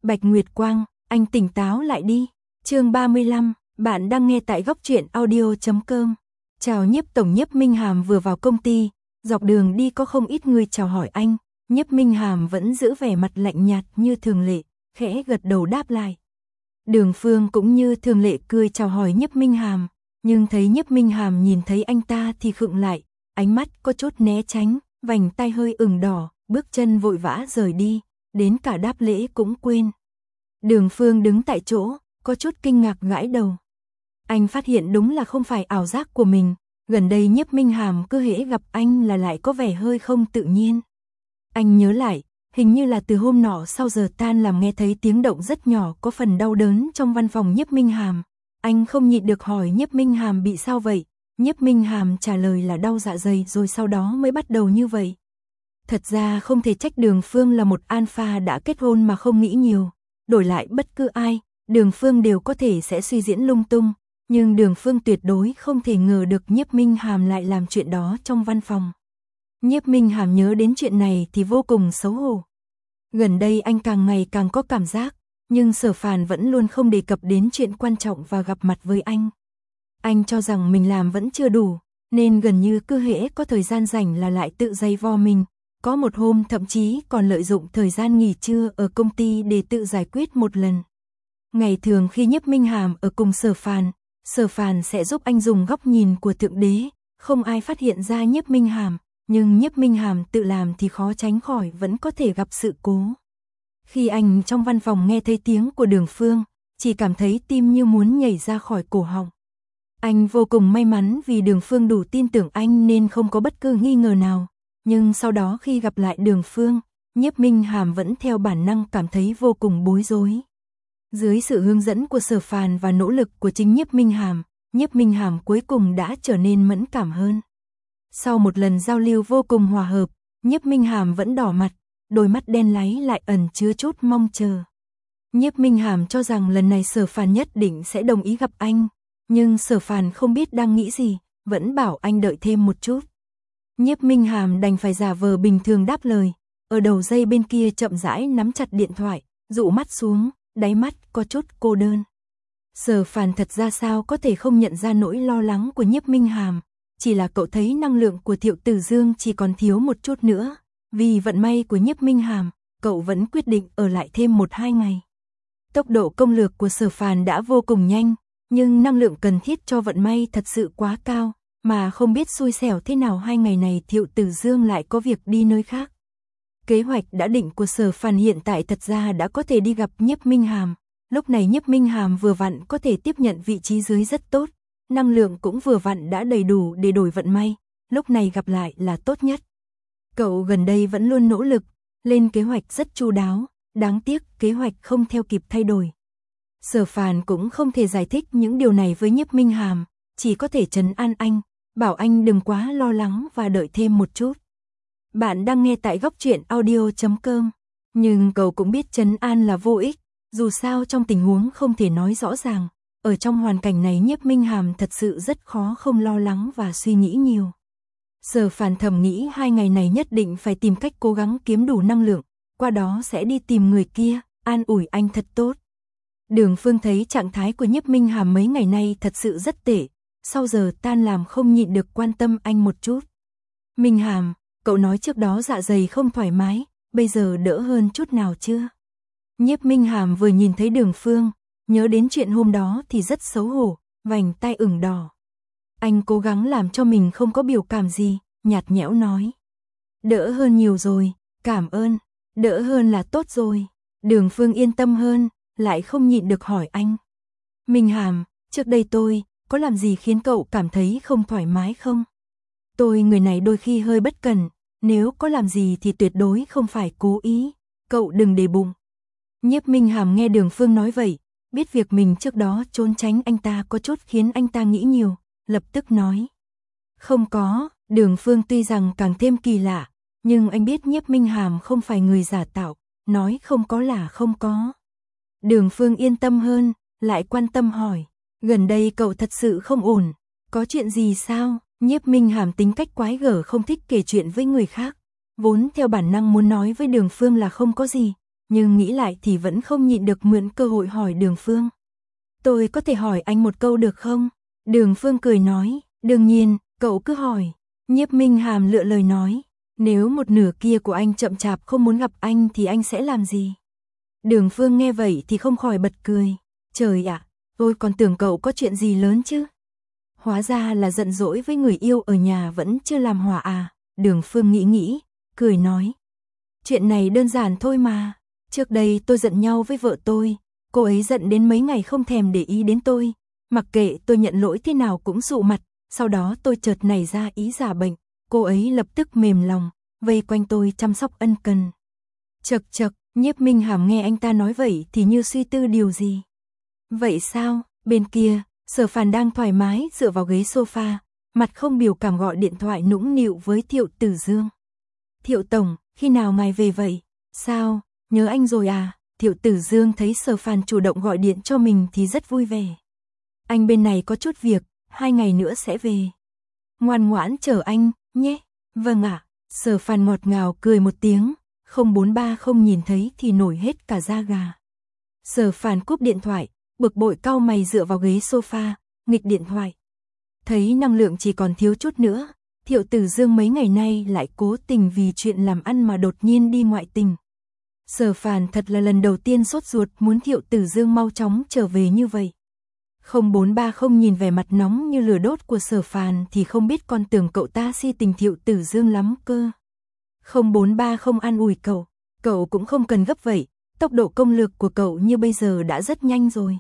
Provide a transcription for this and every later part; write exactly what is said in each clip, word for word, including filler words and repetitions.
Bạch Nguyệt Quang, anh tỉnh táo lại đi. Chương ba mươi lăm, bạn đang nghe tại góc truyện audio chấm com. Chào Nhiếp tổng. Nhiếp Minh Hàm vừa vào công ty, dọc đường đi có không ít người chào hỏi anh, Nhiếp Minh Hàm vẫn giữ vẻ mặt lạnh nhạt như thường lệ, khẽ gật đầu đáp lại. Đường Phương cũng như thường lệ cười chào hỏi Nhiếp Minh Hàm, nhưng thấy Nhiếp Minh Hàm nhìn thấy anh ta thì khựng lại, ánh mắt có chút né tránh, vành tai hơi ửng đỏ, bước chân vội vã rời đi, đến cả đáp lễ cũng quên. Đường Phương đứng tại chỗ, có chút kinh ngạc gãi đầu. Anh phát hiện đúng là không phải ảo giác của mình, gần đây Nhiếp Minh Hàm cứ hễ gặp anh là lại có vẻ hơi không tự nhiên. Anh nhớ lại, hình như là từ hôm nọ sau giờ tan làm nghe thấy tiếng động rất nhỏ có phần đau đớn trong văn phòng Nhiếp Minh Hàm. Anh không nhịn được hỏi Nhiếp Minh Hàm bị sao vậy, Nhiếp Minh Hàm trả lời là đau dạ dày rồi sau đó mới bắt đầu như vậy. Thật ra không thể trách Đường Phương là một alpha đã kết hôn mà không nghĩ nhiều, đổi lại bất cứ ai, Đường Phương đều có thể sẽ suy diễn lung tung, nhưng Đường Phương tuyệt đối không thể ngờ được Nhiếp Minh Hàm lại làm chuyện đó trong văn phòng. Nhiếp Minh Hàm nhớ đến chuyện này thì vô cùng xấu hổ. Gần đây anh càng ngày càng có cảm giác, nhưng Sở Phàn vẫn luôn không đề cập đến chuyện quan trọng và gặp mặt với anh. Anh cho rằng mình làm vẫn chưa đủ, nên gần như cứ hễ có thời gian rảnh là lại tự dày vò mình. Có một hôm thậm chí còn lợi dụng thời gian nghỉ trưa ở công ty để tự giải quyết một lần. Ngày thường khi Nhiếp Minh Hàm ở cùng Sở Phàn, Sở Phàn sẽ giúp anh dùng góc nhìn của Thượng Đế, không ai phát hiện ra Nhiếp Minh Hàm, nhưng Nhiếp Minh Hàm tự làm thì khó tránh khỏi vẫn có thể gặp sự cố. Khi anh trong văn phòng nghe thấy tiếng của Đường Phương, chỉ cảm thấy tim như muốn nhảy ra khỏi cổ họng. Anh vô cùng may mắn vì Đường Phương đủ tin tưởng anh nên không có bất cứ nghi ngờ nào. Nhưng sau đó khi gặp lại Đường Phương, Nhiếp Minh Hàm vẫn theo bản năng cảm thấy vô cùng bối rối. Dưới sự hướng dẫn của Sở Phàn và nỗ lực của chính Nhiếp Minh Hàm, Nhiếp Minh Hàm cuối cùng đã trở nên mẫn cảm hơn. Sau một lần giao lưu vô cùng hòa hợp, Nhiếp Minh Hàm vẫn đỏ mặt, đôi mắt đen láy lại ẩn chứa chút mong chờ. Nhiếp Minh Hàm cho rằng lần này Sở Phàn nhất định sẽ đồng ý gặp anh, nhưng Sở Phàn không biết đang nghĩ gì, vẫn bảo anh đợi thêm một chút. Nhiếp Minh Hàm đành phải giả vờ bình thường đáp lời, ở đầu dây bên kia chậm rãi nắm chặt điện thoại, dụ mắt xuống, đáy mắt có chút cô đơn. Sở Phàn thật ra sao có thể không nhận ra nỗi lo lắng của Nhiếp Minh Hàm, chỉ là cậu thấy năng lượng của Thiệu Tử Dương chỉ còn thiếu một chút nữa, vì vận may của Nhiếp Minh Hàm, cậu vẫn quyết định ở lại thêm một hai ngày. Tốc độ công lược của Sở Phàn đã vô cùng nhanh, nhưng năng lượng cần thiết cho vận may thật sự quá cao. Mà không biết xui xẻo thế nào hai ngày này Thiệu Tử Dương lại có việc đi nơi khác. Kế hoạch đã định của Sở Phàn hiện tại thật ra đã có thể đi gặp Nhiếp Minh Hàm. Lúc này Nhiếp Minh Hàm vừa vặn có thể tiếp nhận vị trí dưới rất tốt. Năng lượng cũng vừa vặn đã đầy đủ để đổi vận may. Lúc này gặp lại là tốt nhất. Cậu gần đây vẫn luôn nỗ lực, lên kế hoạch rất chu đáo. Đáng tiếc kế hoạch không theo kịp thay đổi. Sở Phàn cũng không thể giải thích những điều này với Nhiếp Minh Hàm. Chỉ có thể trấn an anh, bảo anh đừng quá lo lắng và đợi thêm một chút. Bạn đang nghe tại góc truyện audio chấm com, nhưng cậu cũng biết trấn an là vô ích, dù sao trong tình huống không thể nói rõ ràng, ở trong hoàn cảnh này Nhiếp Minh Hàm thật sự rất khó không lo lắng và suy nghĩ nhiều. Sở Phàn thầm nghĩ hai ngày này nhất định phải tìm cách cố gắng kiếm đủ năng lượng, qua đó sẽ đi tìm người kia, an ủi anh thật tốt. Đường Phương thấy trạng thái của Nhiếp Minh Hàm mấy ngày nay thật sự rất tệ. Sau giờ tan làm không nhịn được quan tâm anh một chút. Minh Hàm, cậu nói trước đó dạ dày không thoải mái, bây giờ đỡ hơn chút nào chưa? Nhiếp Minh Hàm vừa nhìn thấy Đường Phương, nhớ đến chuyện hôm đó thì rất xấu hổ, vành tai ửng đỏ. Anh cố gắng làm cho mình không có biểu cảm gì, nhạt nhẽo nói. Đỡ hơn nhiều rồi, cảm ơn, đỡ hơn là tốt rồi. Đường Phương yên tâm hơn, lại không nhịn được hỏi anh. Minh Hàm, trước đây tôi có làm gì khiến cậu cảm thấy không thoải mái không? Tôi người này đôi khi hơi bất cẩn, nếu có làm gì thì tuyệt đối không phải cố ý, cậu đừng để bụng. Nhiếp Minh Hàm nghe Đường Phương nói vậy, biết việc mình trước đó trốn tránh anh ta có chút khiến anh ta nghĩ nhiều, lập tức nói. Không có, Đường Phương tuy rằng càng thêm kỳ lạ, nhưng anh biết Nhiếp Minh Hàm không phải người giả tạo, nói không có là không có. Đường Phương yên tâm hơn, lại quan tâm hỏi. Gần đây cậu thật sự không ổn, có chuyện gì sao? Nhiếp Minh Hàm tính cách quái gở không thích kể chuyện với người khác, vốn theo bản năng muốn nói với Đường Phương là không có gì, nhưng nghĩ lại thì vẫn không nhịn được mượn cơ hội hỏi Đường Phương. Tôi có thể hỏi anh một câu được không? Đường Phương cười nói, đương nhiên, cậu cứ hỏi. Nhiếp Minh Hàm lựa lời nói, nếu một nửa kia của anh chậm chạp không muốn gặp anh thì anh sẽ làm gì? Đường Phương nghe vậy thì không khỏi bật cười. Trời ạ, tôi còn tưởng cậu có chuyện gì lớn chứ. Hóa ra là giận dỗi với người yêu ở nhà vẫn chưa làm hòa à. Đường Phương nghĩ nghĩ, cười nói. Chuyện này đơn giản thôi mà. Trước đây tôi giận nhau với vợ tôi, cô ấy giận đến mấy ngày không thèm để ý đến tôi. Mặc kệ tôi nhận lỗi thế nào cũng sụ mặt, sau đó tôi chợt nảy ra ý giả bệnh. Cô ấy lập tức mềm lòng, vây quanh tôi chăm sóc ân cần. Chật chật, Nhiếp Minh Hàm nghe anh ta nói vậy thì như suy tư điều gì. Vậy sao? Bên kia, Sở Phàn đang thoải mái dựa vào ghế sofa, mặt không biểu cảm gọi điện thoại nũng nịu với Thiệu Tử Dương. Thiệu Tổng, khi nào ngài về vậy? Sao, nhớ anh rồi à? Thiệu Tử Dương thấy Sở Phàn chủ động gọi điện cho mình thì rất vui vẻ. Anh bên này có chút việc, hai ngày nữa sẽ về. Ngoan ngoãn chờ anh, nhé. Vâng ạ. Sở Phàn ngọt ngào cười một tiếng, không bốn ba không nhìn thấy thì nổi hết cả da gà. Sở Phàn cúp điện thoại, bực bội cau mày dựa vào ghế sofa, nghịch điện thoại. Thấy năng lượng chỉ còn thiếu chút nữa, Thiệu Tử Dương mấy ngày nay lại cố tình vì chuyện làm ăn mà đột nhiên đi ngoại tình. Sở Phàn thật là lần đầu tiên sốt ruột muốn Thiệu Tử Dương mau chóng trở về như vậy. không bốn ba không nhìn vẻ mặt nóng như lửa đốt của Sở Phàn thì không biết con tưởng cậu ta si tình Thiệu Tử Dương lắm cơ. không bốn ba không an ủi cậu, cậu cũng không cần gấp vậy, tốc độ công lược của cậu như bây giờ đã rất nhanh rồi.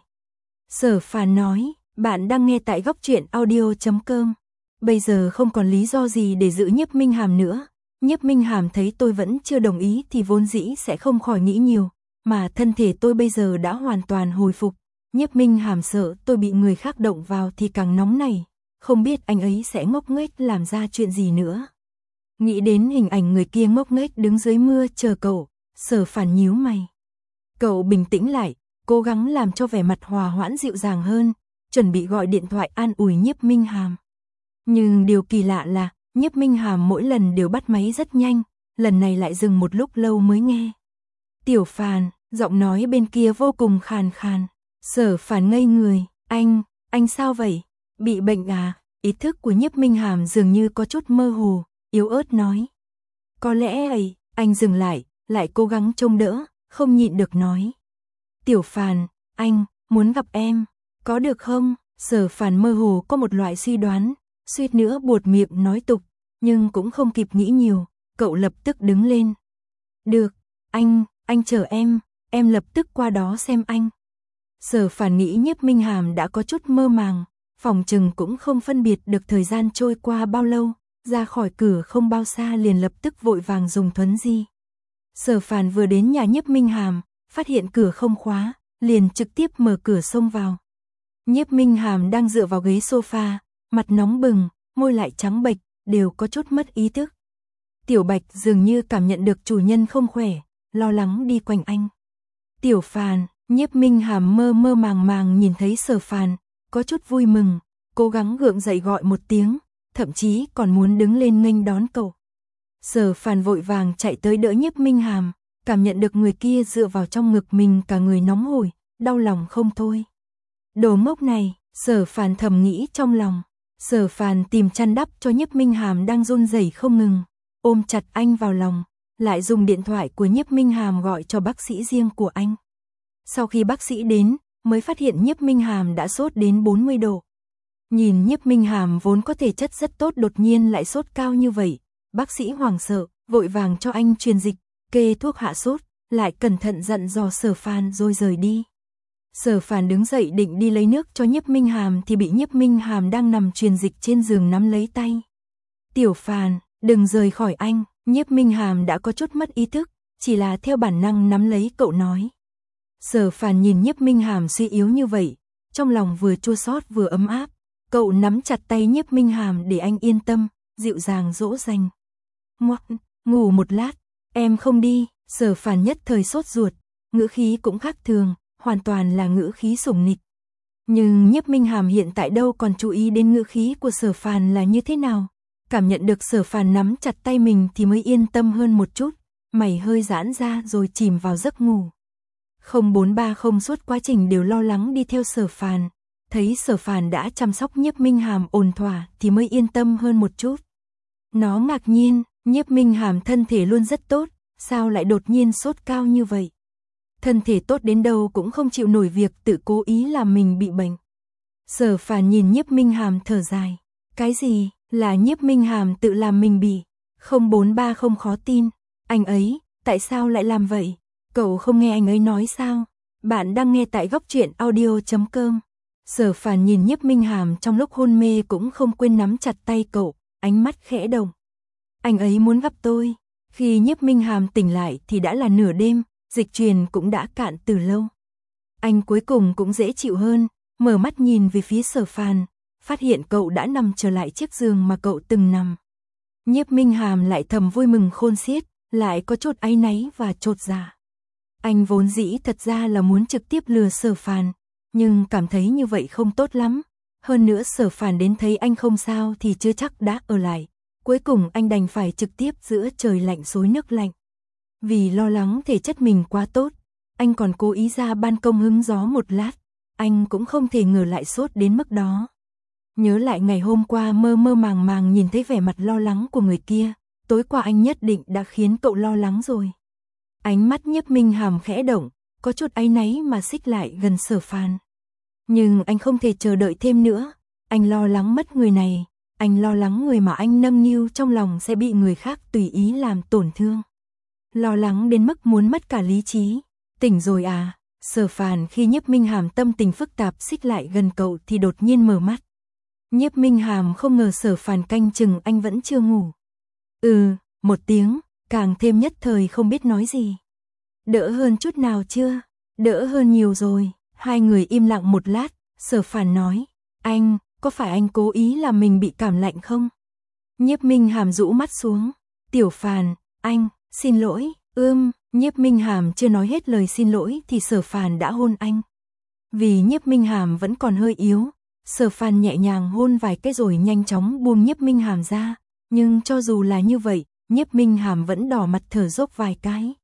Sở Phàn nói, bạn đang nghe tại góc truyện audio chấm com. Bây giờ không còn lý do gì để giữ Nhiếp Minh Hàm nữa. Nhiếp Minh Hàm thấy tôi vẫn chưa đồng ý thì vốn dĩ sẽ không khỏi nghĩ nhiều, mà thân thể tôi bây giờ đã hoàn toàn hồi phục. Nhiếp Minh Hàm sợ tôi bị người khác động vào thì càng nóng này, không biết anh ấy sẽ ngốc nghếch làm ra chuyện gì nữa. Nghĩ đến hình ảnh người kia ngốc nghếch đứng dưới mưa chờ cậu, Sở Phàn nhíu mày. Cậu bình tĩnh lại, cố gắng làm cho vẻ mặt hòa hoãn dịu dàng hơn, chuẩn bị gọi điện thoại an ủi Nhiếp Minh Hàm. Nhưng điều kỳ lạ là, Nhiếp Minh Hàm mỗi lần đều bắt máy rất nhanh, lần này lại dừng một lúc lâu mới nghe. Tiểu Phàn, giọng nói bên kia vô cùng khàn khàn. Sở Phàn ngây người, anh, anh sao vậy? Bị bệnh à? Ý thức của Nhiếp Minh Hàm dường như có chút mơ hồ, yếu ớt nói. Có lẽ ấy, anh dừng lại, lại cố gắng trông đỡ, không nhịn được nói. Tiểu Phàn, anh, muốn gặp em, có được không? Sở Phàn mơ hồ có một loại suy đoán, suýt nữa buột miệng nói tục, nhưng cũng không kịp nghĩ nhiều, cậu lập tức đứng lên. Được, anh, anh chờ em, em lập tức qua đó xem anh. Sở Phàn nghĩ Nhiếp Minh Hàm đã có chút mơ màng, phòng chừng cũng không phân biệt được thời gian trôi qua bao lâu, ra khỏi cửa không bao xa liền lập tức vội vàng dùng thuấn di. Sở Phàn vừa đến nhà Nhiếp Minh Hàm, phát hiện cửa không khóa, liền trực tiếp mở cửa xông vào. Nhiếp Minh Hàm đang dựa vào ghế sofa, mặt nóng bừng, môi lại trắng bệch, đều có chút mất ý thức. Tiểu Bạch dường như cảm nhận được chủ nhân không khỏe, lo lắng đi quanh anh. Tiểu Phàn, Nhiếp Minh Hàm mơ mơ màng màng nhìn thấy Sở Phàn, có chút vui mừng, cố gắng gượng dậy gọi một tiếng, thậm chí còn muốn đứng lên nghênh đón cậu. Sở Phàn vội vàng chạy tới đỡ Nhiếp Minh Hàm, cảm nhận được người kia dựa vào trong ngực mình cả người nóng hổi, đau lòng không thôi. Đồ ngốc này, Sở Phàn thầm nghĩ trong lòng. Sở Phàn tìm chăn đắp cho Nhiếp Minh Hàm đang run rẩy không ngừng, ôm chặt anh vào lòng, lại dùng điện thoại của Nhiếp Minh Hàm gọi cho bác sĩ riêng của anh. Sau khi bác sĩ đến, mới phát hiện Nhiếp Minh Hàm đã sốt đến bốn mươi độ. Nhìn Nhiếp Minh Hàm vốn có thể chất rất tốt đột nhiên lại sốt cao như vậy, bác sĩ hoảng sợ, vội vàng cho anh truyền dịch, kê thuốc hạ sốt, lại cẩn thận dặn dò Sở Phàn rồi rời đi. Sở Phàn đứng dậy định đi lấy nước cho Nhiếp Minh Hàm thì bị Nhiếp Minh Hàm đang nằm truyền dịch trên giường nắm lấy tay. Tiểu Phàn, đừng rời khỏi anh. Nhiếp Minh Hàm đã có chút mất ý thức, chỉ là theo bản năng nắm lấy cậu nói. Sở Phàn nhìn Nhiếp Minh Hàm suy yếu như vậy, trong lòng vừa chua xót vừa ấm áp, cậu nắm chặt tay Nhiếp Minh Hàm để anh yên tâm, dịu dàng dỗ dành. Ngoắc, ngủ một lát, em không đi. Sở Phàn nhất thời sốt ruột, ngữ khí cũng khác thường, hoàn toàn là ngữ khí sủng nịch. Nhưng Nhiếp Minh Hàm hiện tại đâu còn chú ý đến ngữ khí của Sở Phàn là như thế nào, cảm nhận được Sở Phàn nắm chặt tay mình thì mới yên tâm hơn một chút, mày hơi giãn ra rồi chìm vào giấc ngủ. không bốn ba không suốt quá trình đều lo lắng đi theo Sở Phàn, thấy Sở Phàn đã chăm sóc Nhiếp Minh Hàm ổn thỏa thì mới yên tâm hơn một chút. Nó ngạc nhiên, Nhiếp Minh Hàm thân thể luôn rất tốt, sao lại đột nhiên sốt cao như vậy? Thân thể tốt đến đâu cũng không chịu nổi việc tự cố ý làm mình bị bệnh. Sở Phàn nhìn Nhiếp Minh Hàm thở dài. Cái gì, là Nhiếp Minh Hàm tự làm mình bị? không bốn ba không khó tin. Anh ấy, tại sao lại làm vậy? Cậu không nghe anh ấy nói sao? Bạn đang nghe tại góc truyện audio chấm com. Sở Phàn nhìn Nhiếp Minh Hàm trong lúc hôn mê cũng không quên nắm chặt tay cậu, ánh mắt khẽ động. Anh ấy muốn gặp tôi. Khi Nhiếp Minh Hàm tỉnh lại thì đã là nửa đêm, dịch truyền cũng đã cạn từ lâu. Anh cuối cùng cũng dễ chịu hơn, mở mắt nhìn về phía Sở Phàn, phát hiện cậu đã nằm trở lại chiếc giường mà cậu từng nằm. Nhiếp Minh Hàm lại thầm vui mừng khôn xiết, lại có chút áy náy và chột dạ. Anh vốn dĩ thật ra là muốn trực tiếp lừa Sở Phàn, nhưng cảm thấy như vậy không tốt lắm. Hơn nữa Sở Phàn đến thấy anh không sao thì chưa chắc đã ở lại. Cuối cùng anh đành phải trực tiếp giữa trời lạnh xối nước lạnh. Vì lo lắng thể chất mình quá tốt, anh còn cố ý ra ban công hứng gió một lát. Anh cũng không thể ngờ lại sốt đến mức đó. Nhớ lại ngày hôm qua mơ mơ màng màng nhìn thấy vẻ mặt lo lắng của người kia, tối qua anh nhất định đã khiến cậu lo lắng rồi. Ánh mắt Nhiếp Minh Hàm khẽ động, có chút áy náy mà xích lại gần Sở Phàn. Nhưng anh không thể chờ đợi thêm nữa, anh lo lắng mất người này, anh lo lắng người mà anh nâng niu trong lòng sẽ bị người khác tùy ý làm tổn thương. Lo lắng đến mức muốn mất cả lý trí. Tỉnh rồi à? Sở Phàn khi Nhiếp Minh Hàm tâm tình phức tạp xích lại gần cậu thì đột nhiên mở mắt. Nhiếp Minh Hàm không ngờ Sở Phàn canh chừng anh vẫn chưa ngủ. Ừ, một tiếng, càng thêm nhất thời không biết nói gì. Đỡ hơn chút nào chưa? Đỡ hơn nhiều rồi. Hai người im lặng một lát, Sở Phàn nói, anh, có phải anh cố ý làm mình bị cảm lạnh không? Nhiếp Minh Hàm rũ mắt xuống, Tiểu Phàn, anh, xin lỗi, ưm, Nhiếp Minh Hàm chưa nói hết lời xin lỗi thì Sở Phàn đã hôn anh. Vì Nhiếp Minh Hàm vẫn còn hơi yếu, Sở Phàn nhẹ nhàng hôn vài cái rồi nhanh chóng buông Nhiếp Minh Hàm ra, nhưng cho dù là như vậy, Nhiếp Minh Hàm vẫn đỏ mặt thở dốc vài cái.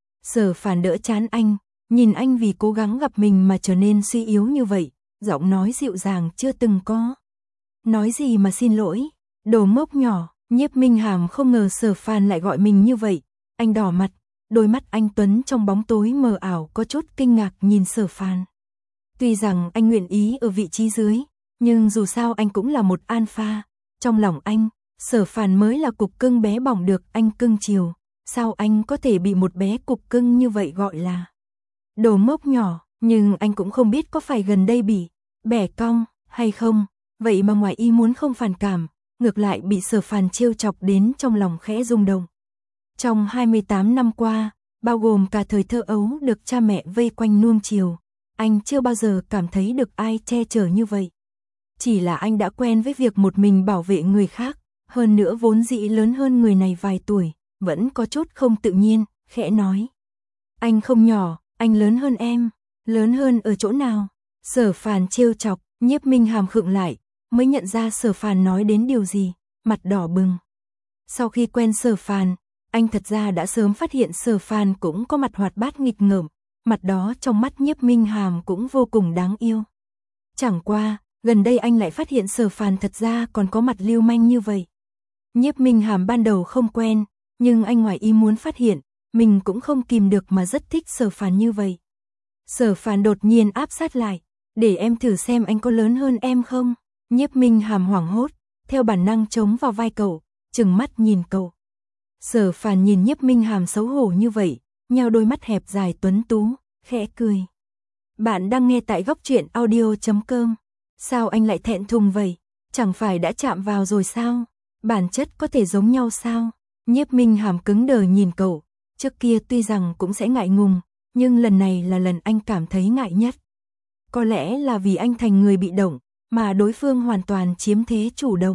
Sở Phàn đỡ chán anh, nhìn anh vì cố gắng gặp mình mà trở nên suy yếu như vậy, giọng nói dịu dàng chưa từng có. Nói gì mà xin lỗi, đồ ngốc nhỏ. Nhiếp Minh Hàm không ngờ Sở Phàn lại gọi mình như vậy, anh đỏ mặt, đôi mắt anh tuấn trong bóng tối mờ ảo có chút kinh ngạc nhìn Sở Phàn. Tuy rằng anh nguyện ý ở vị trí dưới, nhưng dù sao anh cũng là một alpha, trong lòng anh, Sở Phàn mới là cục cưng bé bỏng được anh cưng chiều, sao anh có thể bị một bé cục cưng như vậy gọi là đồ ngốc nhỏ, nhưng anh cũng không biết có phải gần đây bị bẻ cong hay không, vậy mà ngoài ý muốn không phản cảm, ngược lại bị Sở Phàn trêu chọc đến trong lòng khẽ rung động. Trong hai mươi tám năm qua, bao gồm cả thời thơ ấu được cha mẹ vây quanh nuông chiều, anh chưa bao giờ cảm thấy được ai che chở như vậy. Chỉ là anh đã quen với việc một mình bảo vệ người khác, hơn nữa vốn dĩ lớn hơn người này vài tuổi, vẫn có chút không tự nhiên, khẽ nói. Anh không nhỏ, anh lớn hơn em, lớn hơn ở chỗ nào? Sở Phàn trêu chọc, Nhiếp Minh Hàm khựng lại, mới nhận ra Sở Phàn nói đến điều gì, mặt đỏ bừng. Sau khi quen Sở Phàn, anh thật ra đã sớm phát hiện Sở Phàn cũng có mặt hoạt bát nghịch ngợm, mặt đó trong mắt Nhiếp Minh Hàm cũng vô cùng đáng yêu. Chẳng qua, gần đây anh lại phát hiện Sở Phàn thật ra còn có mặt lưu manh như vậy. Nhiếp Minh Hàm ban đầu không quen, nhưng anh ngoài ý muốn phát hiện, mình cũng không kìm được mà rất thích Sở Phàn như vậy. Sở Phàn đột nhiên áp sát lại, để em thử xem anh có lớn hơn em không? Nhiếp Minh Hàm hoảng hốt, theo bản năng chống vào vai cậu, trừng mắt nhìn cậu. Sở Phàn nhìn Nhiếp Minh Hàm xấu hổ như vậy, nheo đôi mắt hẹp dài tuấn tú, khẽ cười. Bạn đang nghe tại góc truyện audio chấm com. Sao anh lại thẹn thùng vậy? Chẳng phải đã chạm vào rồi sao? Bản chất có thể giống nhau sao? Nhiếp Minh Hàm cứng đờ nhìn cậu, trước kia tuy rằng cũng sẽ ngại ngùng, nhưng lần này là lần anh cảm thấy ngại nhất. Có lẽ là vì anh thành người bị động, mà đối phương hoàn toàn chiếm thế chủ động.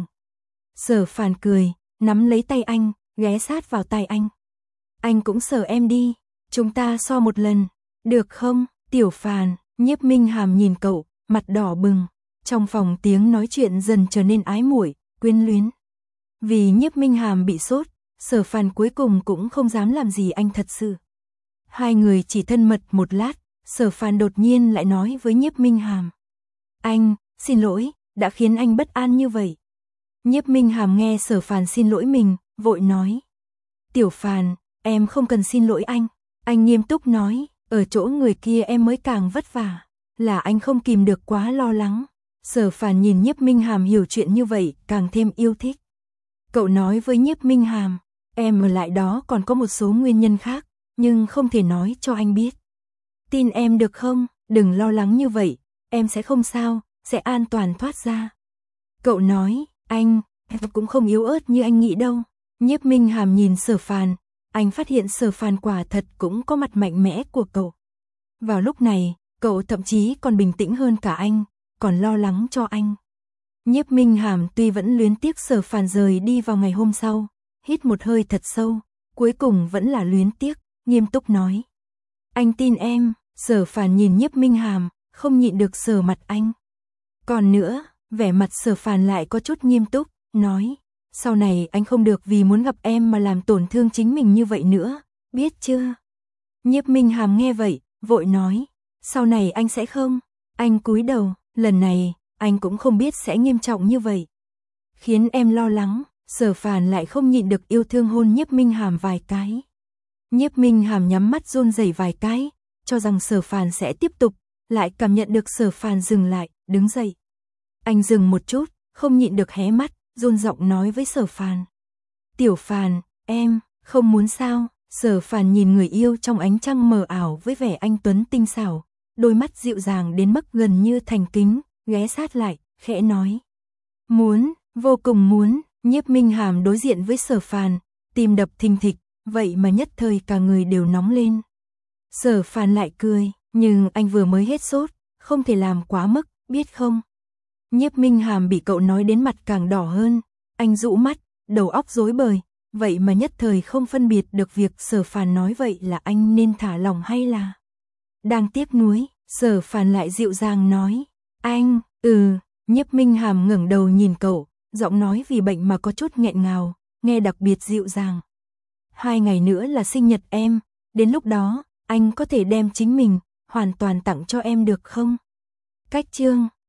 Sở Phàn cười, nắm lấy tay anh, ghé sát vào tai anh. Anh cũng sờ em đi, chúng ta so một lần, được không, Tiểu Phàn? Nhiếp Minh Hàm nhìn cậu, mặt đỏ bừng, trong phòng tiếng nói chuyện dần trở nên ái muội, quyến luyến. Vì Nhiếp Minh Hàm bị sốt, Sở Phàn cuối cùng cũng không dám làm gì anh thật sự. Hai người chỉ thân mật một lát, Sở Phàn đột nhiên lại nói với Nhiếp Minh Hàm. Anh, xin lỗi, đã khiến anh bất an như vậy. Nhiếp Minh Hàm nghe Sở Phàn xin lỗi mình, vội nói. Tiểu Phàn, em không cần xin lỗi anh. Anh nghiêm túc nói, ở chỗ người kia em mới càng vất vả. Là anh không kìm được quá lo lắng. Sở Phàn nhìn Nhiếp Minh Hàm hiểu chuyện như vậy, càng thêm yêu thích. Cậu nói với Nhiếp Minh Hàm, em ở lại đó còn có một số nguyên nhân khác, nhưng không thể nói cho anh biết. Tin em được không, đừng lo lắng như vậy, em sẽ không sao, sẽ an toàn thoát ra. Cậu nói, anh, em cũng không yếu ớt như anh nghĩ đâu. Nhiếp Minh Hàm nhìn Sở Phàn, anh phát hiện Sở Phàn quả thật cũng có mặt mạnh mẽ của cậu. Vào lúc này, cậu thậm chí còn bình tĩnh hơn cả anh, còn lo lắng cho anh. Nhiếp Minh Hàm tuy vẫn luyến tiếc Sở Phàn rời đi vào ngày hôm sau, hít một hơi thật sâu, cuối cùng vẫn là luyến tiếc, nghiêm túc nói. Anh tin em. Sở Phàn nhìn Nhiếp Minh Hàm, không nhịn được sờ mặt anh. Còn nữa, vẻ mặt Sở Phàn lại có chút nghiêm túc, nói. Sau này anh không được vì muốn gặp em mà làm tổn thương chính mình như vậy nữa, biết chưa? Nhiếp Minh Hàm nghe vậy, vội nói. Sau này anh sẽ không. Anh cúi đầu, lần này, anh cũng không biết sẽ nghiêm trọng như vậy. Khiến em lo lắng, Sở Phàn lại không nhịn được yêu thương hôn Nhiếp Minh Hàm vài cái. Nhiếp Minh Hàm nhắm mắt run rẩy vài cái, cho rằng Sở Phàn sẽ tiếp tục, lại cảm nhận được Sở Phàn dừng lại, đứng dậy. Anh dừng một chút, không nhịn được hé mắt, run giọng nói với Sở Phàn. Tiểu Phàn, em, không muốn sao? Sở Phàn nhìn người yêu trong ánh trăng mờ ảo với vẻ anh tuấn tinh xảo, đôi mắt dịu dàng đến mức gần như thành kính, ghé sát lại, khẽ nói. Muốn, vô cùng muốn. Nhiếp Minh Hàm đối diện với Sở Phàn, tim đập thình thịch, vậy mà nhất thời cả người đều nóng lên. Sở Phàn lại cười, nhưng anh vừa mới hết sốt, không thể làm quá mức, biết không? Nhiếp Minh Hàm bị cậu nói đến mặt càng đỏ hơn, anh rũ mắt, đầu óc rối bời, vậy mà nhất thời không phân biệt được việc Sở Phàn nói vậy là anh nên thả lỏng hay là đang tiếc nuối. Sở Phàn lại dịu dàng nói, anh, ừ. Nhiếp Minh Hàm ngẩng đầu nhìn cậu, giọng nói vì bệnh mà có chút nghẹn ngào, nghe đặc biệt dịu dàng. Hai ngày nữa là sinh nhật em, đến lúc đó, anh có thể đem chính mình hoàn toàn tặng cho em được không? Cách chương